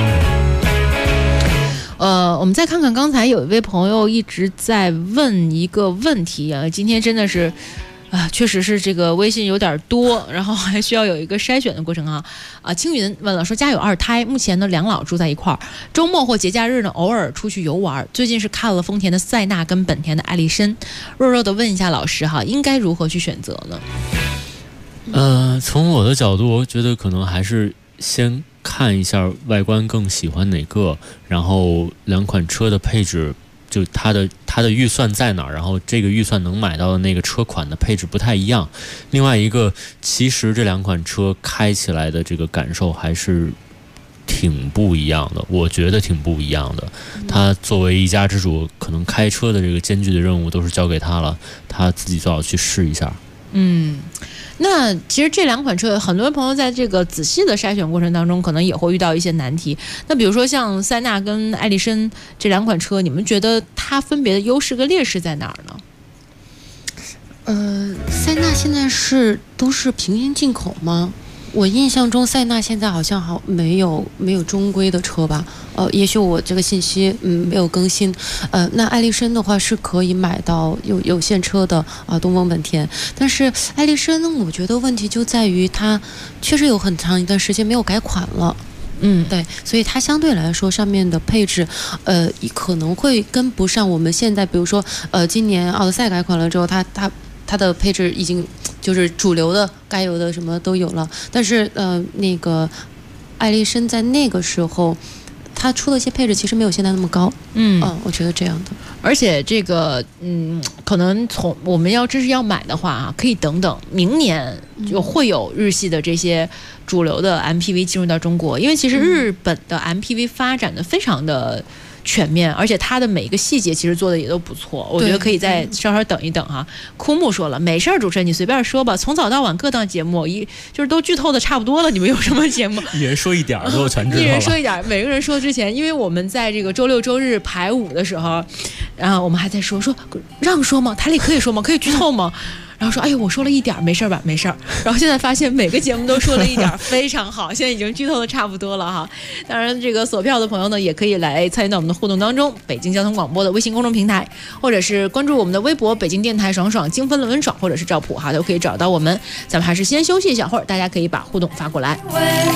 我们再看看刚才有一位朋友一直在问一个问题啊，今天真的是确实是这个微信有点多，然后还需要有一个筛选的过程啊。青云问了说，家有2胎，目前呢2老住在一块儿，周末或节假日呢偶尔出去游玩。最近是看了丰田的塞纳跟本田的艾力绅，弱弱的问一下老师哈，应该如何去选择呢？从我的角度，我觉得可能还是先看一下外观更喜欢哪个，然后2款车的配置。就它的预算在哪儿，然后这个预算能买到的那个车款的配置不太一样。另外一个，其实这2款车开起来的这个感受还是挺不一样的，我觉得挺不一样的。他作为一家之主，可能开车的这个艰巨的任务都是交给他了，他自己最好去试一下。 那其实这两款车，很多朋友在这个仔细的筛选过程当中，可能也会遇到一些难题。那比如说像塞纳跟艾力绅这两款车，你们觉得它分别的优势跟劣势在哪儿呢？ 塞纳现在都是平行进口吗？我印象中塞纳现在好像没有中规的车吧？也许我这个信息没有更新。那艾力绅的话是可以买到有现车的东风本田，但是艾力绅呢，我觉得问题就在于它确实有很长一段时间没有改款了。对，所以它相对来说上面的配置，可能会跟不上我们现在，比如说今年奥德赛改款了之后，它的配置已经就是主流的该有的什么都有了，但是那个艾力绅在那个时候，它出的一些配置其实没有现在那么高。我觉得这样的。 而且这个可能我们真是要买的话可以等等明年就会有日系的这些主流的 MPV 进入到中国，因为其实日本的 MPV 发展的非常的全面，而且它的每一个细节其实做的也都不错，我觉得可以再稍稍等一等哈。枯木说了，没事儿，主持人你随便说吧，从早到晚各档节目就是都剧透的差不多了，你们有什么节目？ 一人说一点都全知道了。 一人说一点，每个人说之前，因为我们在这个周六周日排舞的时候，然后我们还在说让说吗？台里可以说吗？可以剧透吗？然后说，哎呦，我说了一点，没事吧？没事儿。然后现在发现每个节目都说了一点，非常好，现在已经剧透的差不多了哈。当然，这个锁票的朋友呢，也可以来参与到我们的互动当中，北京交通广播的微信公众平台，或者是关注我们的微博北京电台爽爽精分了温爽，或者是赵普哈，都可以找到我们。咱们还是先休息一小会儿，大家可以把互动发过来。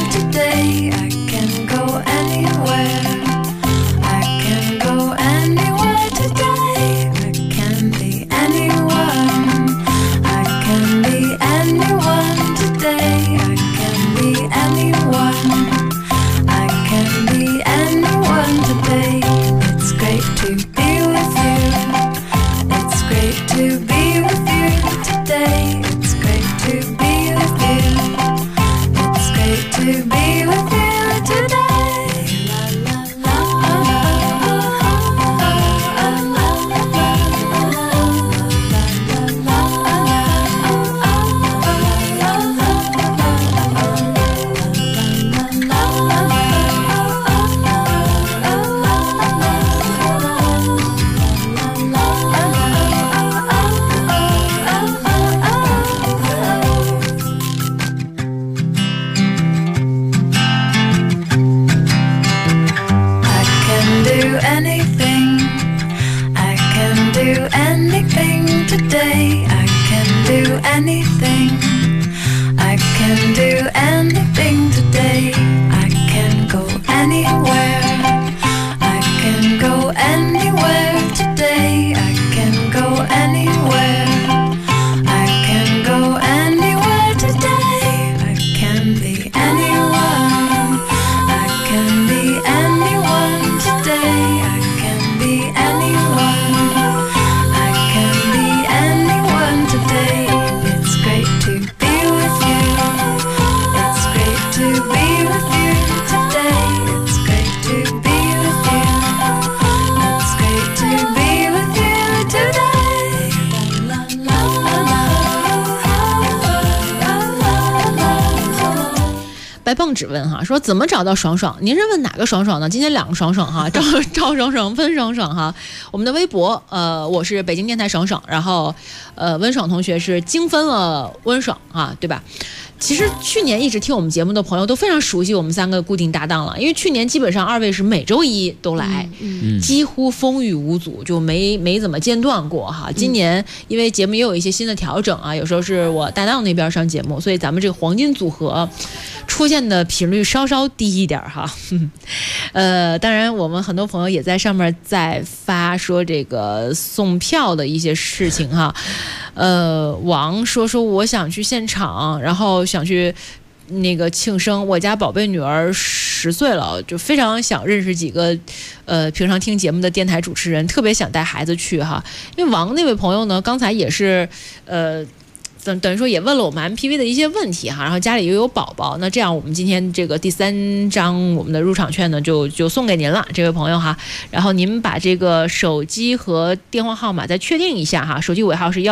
蹦只问哈，说怎么找到爽爽？您是问哪个爽爽呢？今天2个爽爽哈，赵爽爽、温爽爽哈。我们的微博，我是北京电台爽爽，然后温爽同学是精分了温爽啊，对吧？其实去年一直听我们节目的朋友都非常熟悉我们3个固定搭档了，因为去年基本上2位是每周一都来，几乎风雨无阻，就没怎么间断过哈。今年因为节目也有一些新的调整啊，有时候是我搭档那边上节目，所以咱们这个黄金组合出现的频率稍稍低一点哈。当然我们很多朋友也在上面在发说这个送票的一些事情哈。王说我想去现场，然后想去那个庆生，我家宝贝女儿10岁了，就非常想认识几个平常听节目的电台主持人，特别想带孩子去哈。因为王那位朋友呢，刚才也是等于说也问了我们 MPV 的一些问题哈，然后家里又有宝宝，那这样我们今天这个第3张我们的入场券呢就送给您了，这位朋友哈。然后您把这个手机和电话号码再确定一下哈，手机尾号是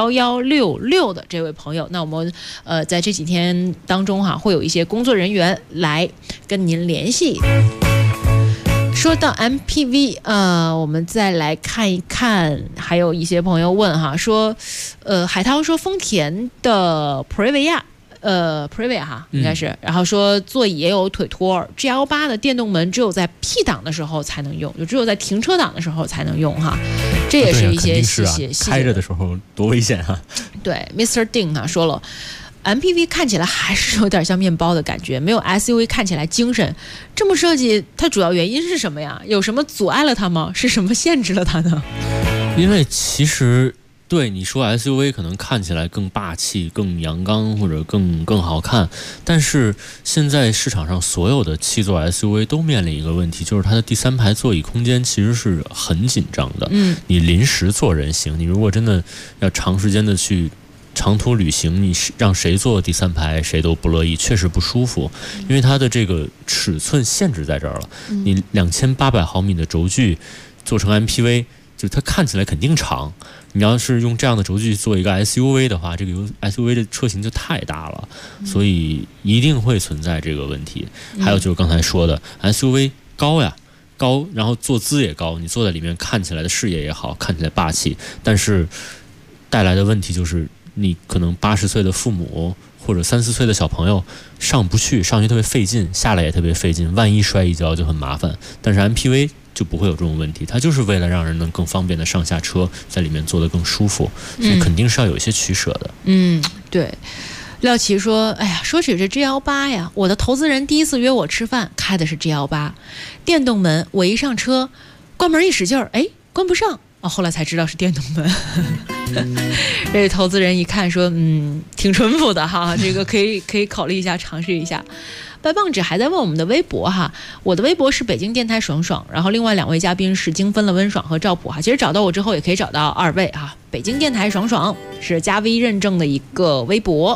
1166的这位朋友，那我们在这几天当中哈，会有一些工作人员来跟您联系。说到 MPV， 我们再来看一看，还有一些朋友问哈，说，海涛说丰田的普锐维亚哈，应该是，然后说座椅也有腿托 ，G18 的电动门只有在 P 档的时候才能用，就只有在停车档的时候才能用哈，这也是一些细节。 开着的时候多危险啊！ 对 ，Mr. Ding 啊说了。MPV 看起来还是有点像面包的感觉，没有 SUV 看起来精神。这么设计，它主要原因是什么呀？有什么阻碍了它吗？是什么限制了它呢？ 因为其实对你说 SUV 可能看起来更霸气、更阳刚或者更好看，但是现在市场上所有的7座 SUV 都面临一个问题，就是它的第3排座椅空间其实是很紧张的。你临时坐人行，你如果真的要长时间的去长途旅行，你让谁坐第3排谁都不乐意，确实不舒服，因为它的这个尺寸限制在这儿了。你2800毫米的轴距做成 MPV， 就它看起来肯定长。你要是用这样的轴距做一个 SUV 的话，这个 SUV 的车型就太大了，所以一定会存在这个问题。还有就是刚才说的 SUV 高，然后坐姿也高，你坐在里面看起来的视野也好，看起来霸气，但是带来的问题就是你可能80岁的父母或者3、4岁的小朋友上不去，上去特别费劲，下来也特别费劲，万一摔一跤就很麻烦。但是 MPV 就不会有这种问题，它就是为了让人能更方便的上下车，在里面坐得更舒服，所以肯定是要有一些取舍的。 对。廖奇说：“哎呀，说起这 G18 呀，我的投资人第一次约我吃饭，开的是 G18， 电动门，我一上车，关门一使劲儿，哎，关不上。”后来才知道是电动门。这投资人一看说，挺淳朴的哈，这个可以考虑一下，尝试一下。白棒纸还在问我们的微博哈，我的微博是北京电台爽爽，然后另外2位嘉宾是精分了温爽和赵普哈。其实找到我之后也可以找到2位哈，北京电台爽爽是加 V 认证的一个微博。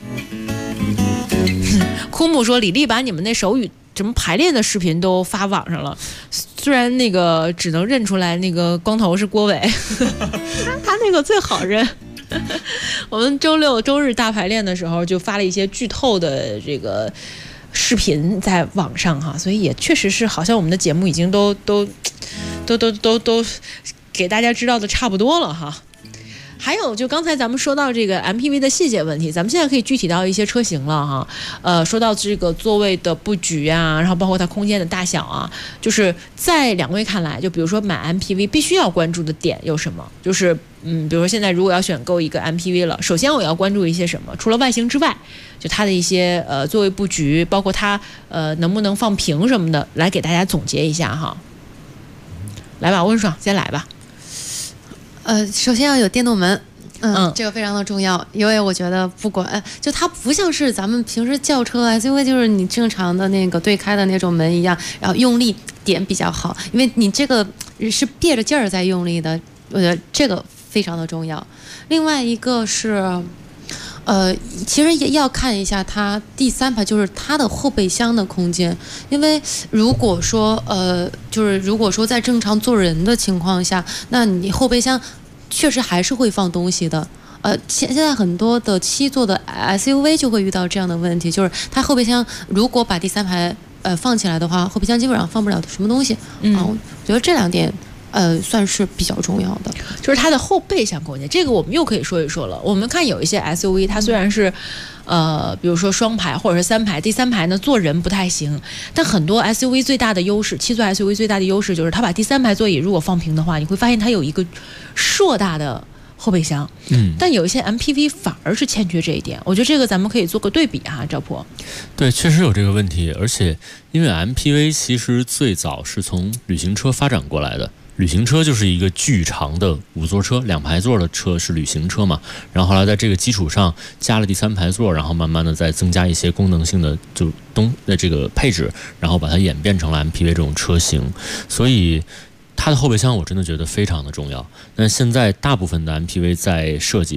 枯木说，李丽把你们那手语什么排练的视频都发网上了，虽然那个只能认出来那个光头是郭伟，他那个最好认。我们周6、周日大排练的时候就发了一些剧透的这个视频在网上哈，所以也确实是好像我们的节目已经都给大家知道的差不多了哈。还有就刚才咱们说到这个 MPV 的细节问题，咱们现在可以具体到一些车型了哈。说到这个座位的布局啊，然后包括它空间的大小啊，就是在2位看来，就比如说买 MPV 必须要关注的点有什么？就是比如说现在如果要选购一个 MPV 了，首先我要关注一些什么？除了外形之外，就它的一些座位布局，包括它能不能放平什么的，来给大家总结一下哈。来吧，温爽先来吧。 首先要有电动门，这个非常的重要，因为我觉得不管就它不像是咱们平时轿车 SUV， 就是你正常的那个对开的那种门一样，然后用力点比较好，因为你这个是憋着劲儿在用力的，我觉得这个非常的重要。另外一个是其实也要看一下它第3排，就是它的后备箱的空间，因为如果说在正常坐人的情况下，那你后备箱确实还是会放东西的。现在很多的7座的 SUV 就会遇到这样的问题，就是它后备箱如果把第3排放起来的话，后备箱基本上放不了什么东西。我觉得这2点算是比较重要的， 就是它的后备箱空间，这个我们又可以说一说了。我们看有一些 SUV， 它虽然是比如说双排或者是3排，第3排呢坐人不太行，但很多 SUV 最大的优势，7座 SUV 最大的优势就是它把第3排座椅如果放平的话，你会发现它有一个硕大的后备箱。但有一些 MPV 反而是欠缺这一点，我觉得这个咱们可以做个对比哈，赵普。 对，确实有这个问题，而且因为 MPV 其实最早是从旅行车发展过来的。旅行车就是一个巨长的5座车，2排座的车是旅行车嘛，然后后来在这个基础上加了第3排座，然后慢慢的再增加一些功能性的这个配置，然后把它演变成了 MPV 这种车型，所以它的后备箱我真的觉得非常的重要。那现在大部分的 MPV 在设计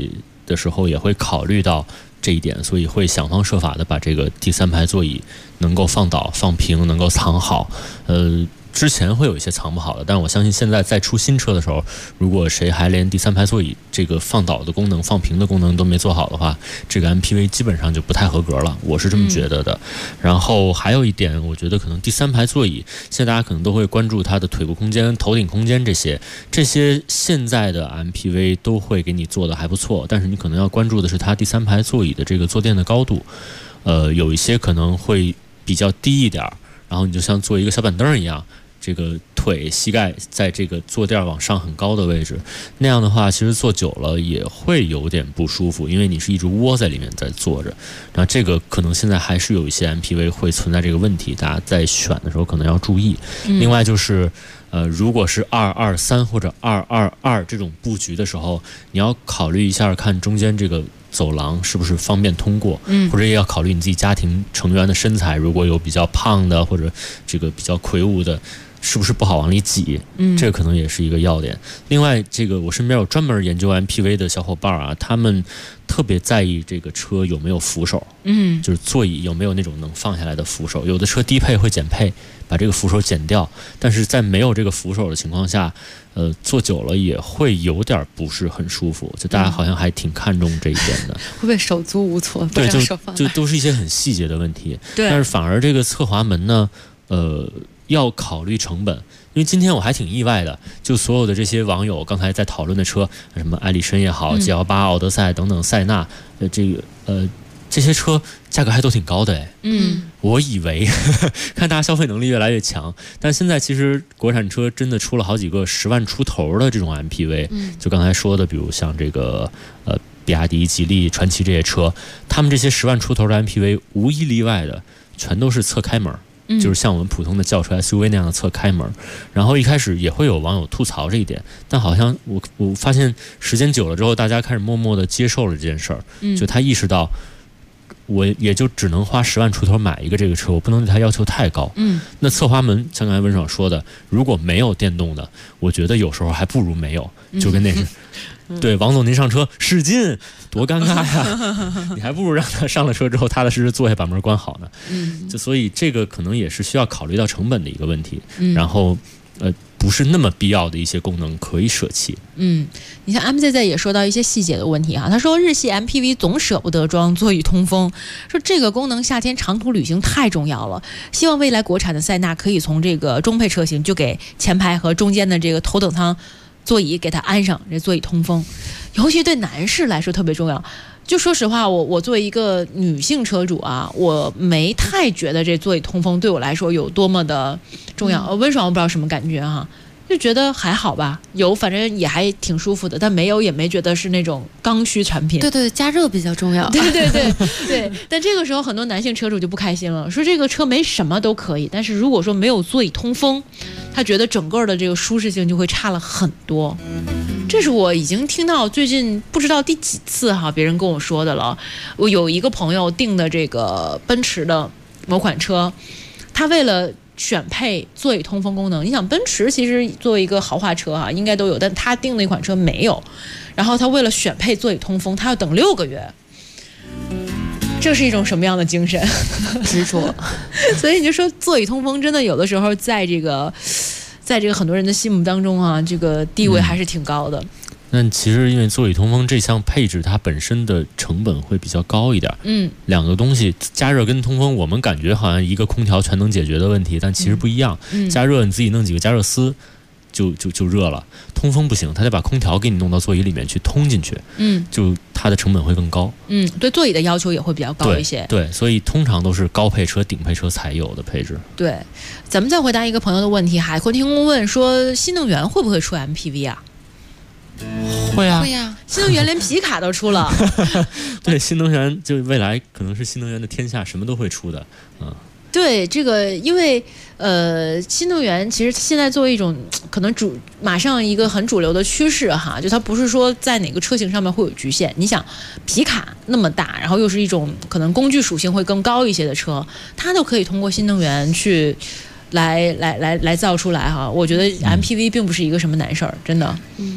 的时候也会考虑到这一点，所以会想方设法的把这个第3排座椅能够放倒放平，能够藏好。之前会有一些藏不好的，但我相信现在在出新车的时候，如果谁还连第3排座椅这个放倒的功能、放平的功能都没做好的话，这个 MPV 基本上就不太合格了，我是这么觉得的。然后还有一点，我觉得可能第3排座椅，现在大家可能都会关注它的腿部空间、头顶空间这些现在的 MPV 都会给你做的还不错，但是你可能要关注的是它第3排座椅的这个坐垫的高度，有一些可能会比较低一点，然后你就像坐一个小板凳一样，这个腿膝盖在这个坐垫往上很高的位置，那样的话其实坐久了也会有点不舒服，因为你是一直窝在里面在坐着。然后这个可能现在还是有一些 MPV 会存在这个问题，大家在选的时候可能要注意。另外就是如果是223或者222这种布局的时候，你要考虑一下，看中间这个走廊是不是方便通过，或者也要考虑你自己家庭成员的身材，如果有比较胖的或者这个比较魁梧的，是不是不好往里挤，这个可能也是一个要点。另外这个我身边有专门研究 MPV 的小伙伴啊，他们特别在意这个车有没有扶手，就是座椅有没有那种能放下来的扶手。有的车低配会减配，把这个扶手剪掉，但是在没有这个扶手的情况下，坐久了也会有点不是很舒服，就大家好像还挺看重这一点的。 会不会手足无措？ 对，就都是一些很细节的问题。 对， 但是反而这个侧滑门呢，要考虑成本。因为今天我还挺意外的，就所有的这些网友刚才在讨论的车，什么艾力绅也好，G18、奥德赛等等，塞纳，这些车价格还都挺高的哎。我以为看大家消费能力越来越强，但现在其实国产车真的出了好几个10万出头的这种 MPV，就刚才说的，比如像这个比亚迪、吉利、传祺这些车，他们这些10万出头的 MPV 无一例外的全都是侧开门。就是像我们普通的轿车 SUV 那样的侧开门，然后一开始也会有网友吐槽这一点，但好像我发现时间久了之后，大家开始默默的接受了这件事儿，就他意识到我也就只能花10万出头买一个这个车，我不能对它要求太高。那侧滑门像刚才温爽说的，如果没有电动的，我觉得有时候还不如没有，就跟那是。对，王总您上车使劲，多尴尬呀！你还不如让他上了车之后踏踏实实坐下把门关好呢。就所以这个可能也是需要考虑到成本的一个问题。然后不是那么必要的一些功能可以舍弃。 你像 MZZ 也说到一些细节的问题啊，他说日系 MPV 总舍不得装座椅通风，说这个功能夏天长途旅行太重要了，希望未来国产的塞纳可以从这个中配车型就给前排和中间的这个头等舱座椅给它安上这座椅通风，尤其对男士来说特别重要。就说实话，我作为一个女性车主啊，我没太觉得这座椅通风对我来说有多么的重要。温爽我不知道什么感觉哈，就觉得还好吧，有反正也还挺舒服的，但没有也没觉得是那种刚需产品。 对，加热比较重要。 对。但这个时候很多男性车主就不开心了，说这个车没什么都可以，但是如果说没有座椅通风，他觉得整个的这个舒适性就会差了很多。这是我已经听到最近不知道第几次哈，别人跟我说的了。我有一个朋友订的这个奔驰的某款车，他为了选配座椅通风功能，你想奔驰其实作为一个豪华车啊应该都有，但他订那款车没有，然后他为了选配座椅通风，他要等6个月。这是一种什么样的精神？ 执着。 所以你就说座椅通风真的有的时候在这个很多人的心目当中啊，这个地位还是挺高的。 那其实因为座椅通风这项配置它本身的成本会比较高一点，两个东西加热跟通风，我们感觉好像一个空调全能解决的问题，但其实不一样。加热你自己弄几个加热丝就热了，通风不行，它得把空调给你弄到座椅里面去通进去，就它的成本会更高。 对座椅的要求也会比较高一些。 对，所以通常都是高配车、顶配车才有的配置。 对，咱们再回答一个朋友的问题，海阔天空问说，新能源会不会出 MPV 啊？ 会啊， 新能源连皮卡都出了。 对，新能源就未来可能是新能源的天下，什么都会出的。 对，这个因为新能源其实现在作为一种可能马上一个很主流的趋势哈，就它不是说在哪个车型上面会有局限。你想皮卡那么大，然后又是一种可能工具属性会更高一些的车，它都可以通过新能源去来造出来哈。我觉得 MPV 并不是一个什么难事儿，真的。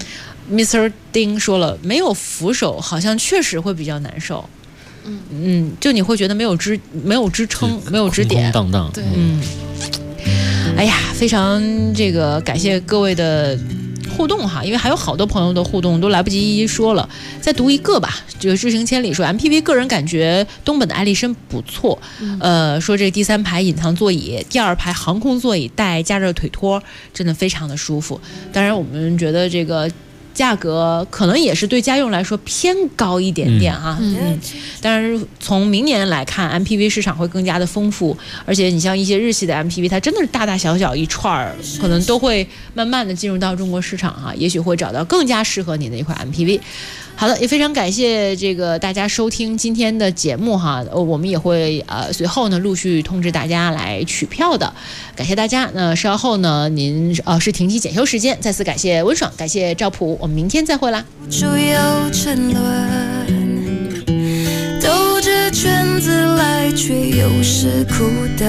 Mr. 丁说了，没有扶手好像确实会比较难受。就你会觉得没有支撑，没有支点， 空空荡荡。 对，哎呀，非常感谢各位的互动哈，因为还有好多朋友的互动都来不及一一说了，再读一个吧。志行千里说 MPV 个人感觉东本的艾力绅不错，说这第3排隐藏座椅，第2排航空座椅带加热腿托，真的非常的舒服。当然我们觉得这个价格可能也是对家用来说偏高一点点哈，但是从明年来看 MPV 市场会更加的丰富，而且你像一些日系的 MPV 它真的是大大小小一串，可能都会慢慢的进入到中国市场哈，也许会找到更加适合你的一款 MPV。好的，也非常感谢大家收听今天的节目哈，我们也会随后呢陆续通知大家来取票的，感谢大家。那稍后呢您是停机检修时间，再次感谢温爽，感谢赵普，我们明天再会啦。 就有沉沦，兜着圈子来，却又是苦的。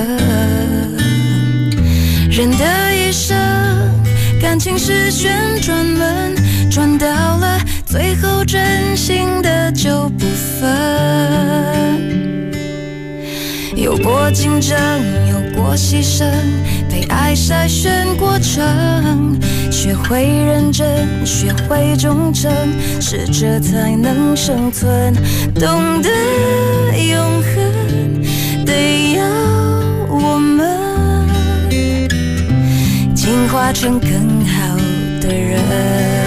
人的一生，感情是旋转门，转到了最后真心的就不分。有过竞争，有过牺牲，被爱筛选过程，学会认真，学会忠诚，适者才能生存。懂得永恒，得要我们进化成更好的人。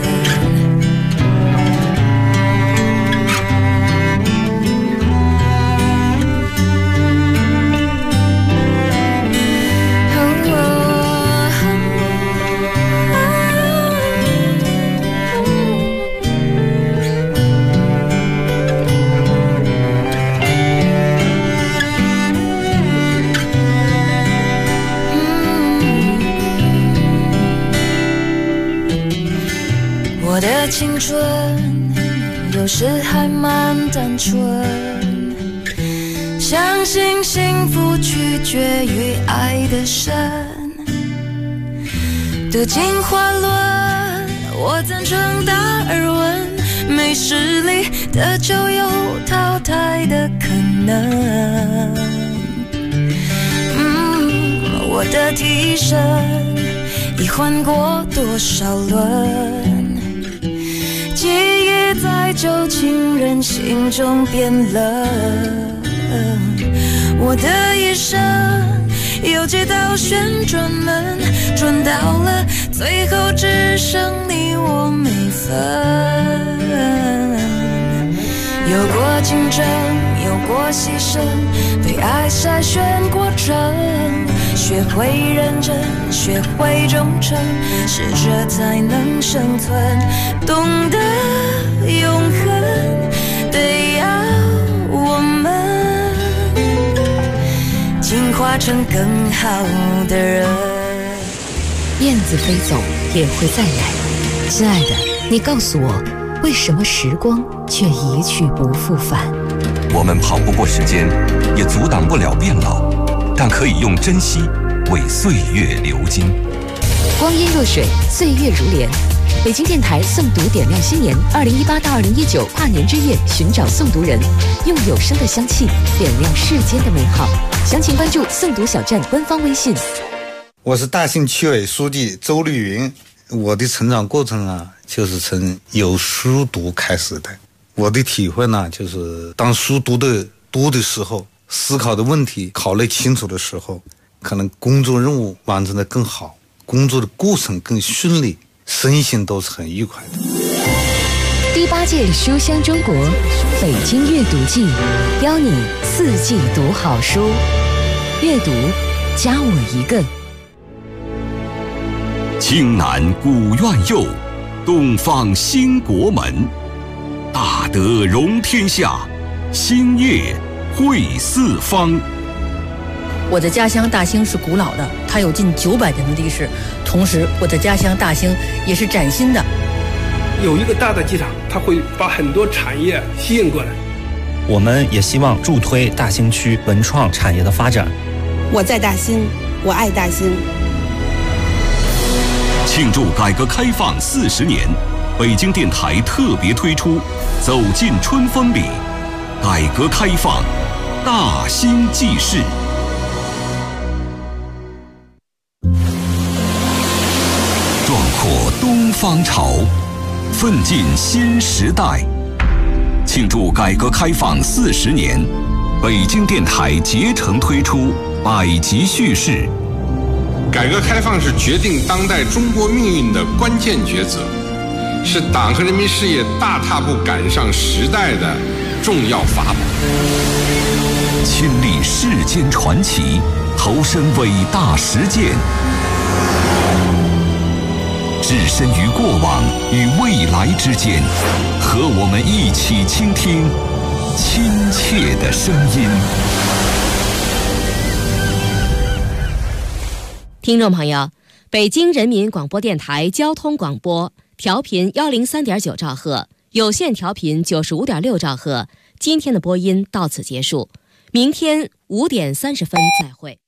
我的青春有时还蛮单纯，相信幸福取决于爱的深。得进化论，我赞成达尔文，没实力的就有淘汰的可能。我的替身已换过多少轮，记忆在旧情人心中变冷。我的一生有几道旋转门，转到了最后只剩你我没分。有过竞争，有过牺牲，被爱筛选过程，学会认真，学会忠诚，适者才能生存。懂得永恒，得要我们进化成更好的人。 燕子飞走也会再来，亲爱的，你告诉我，为什么时光却一去不复返？ 我们跑不过时间，也阻挡不了变老，但可以用珍惜为岁月流金。 光阴若水，岁月如莲。北京电台诵读点亮新年，2018到2019跨年之夜，寻找诵读人，用有声的香气点亮世间的美好。详情关注诵读小站官方微信。 我是大兴区委书记周绿云。我的成长过程啊，就是从有书读开始的。我的体会呢，就是当书读的多的时候，思考的问题考虑清楚的时候，可能工作任务完成的更好，工作的过程更顺利，身心都是很愉快的。 第8届书香中国北京阅读季，邀你4季读好书，阅读加我一个。 青南古院右，东方兴国门，大德容天下，兴业惠四方。 我的家乡大兴是古老的，它有近900年的历史，同时我的家乡大兴也是崭新的。 有一个大的机场，它会把很多产业吸引过来。 我们也希望助推大兴区文创产业的发展。 我在大兴，我爱大兴。 庆祝改革开放40年， 北京电台特别推出《走进春风里》，改革开放大兴纪事。壮阔东方潮，奋进新时代。庆祝改革开放40年，北京电台竭诚推出百集叙事。 改革开放是决定当代中国命运的关键抉择，是党和人民事业大踏步赶上时代的重要法宝。 亲历世间传奇，投身伟大实践，置身于过往与未来之间，和我们一起倾听亲切的声音。 听众朋友，北京人民广播电台交通广播调频103.9兆赫，有线调频95.6兆赫。今天的播音到此结束，明天5点30分再会。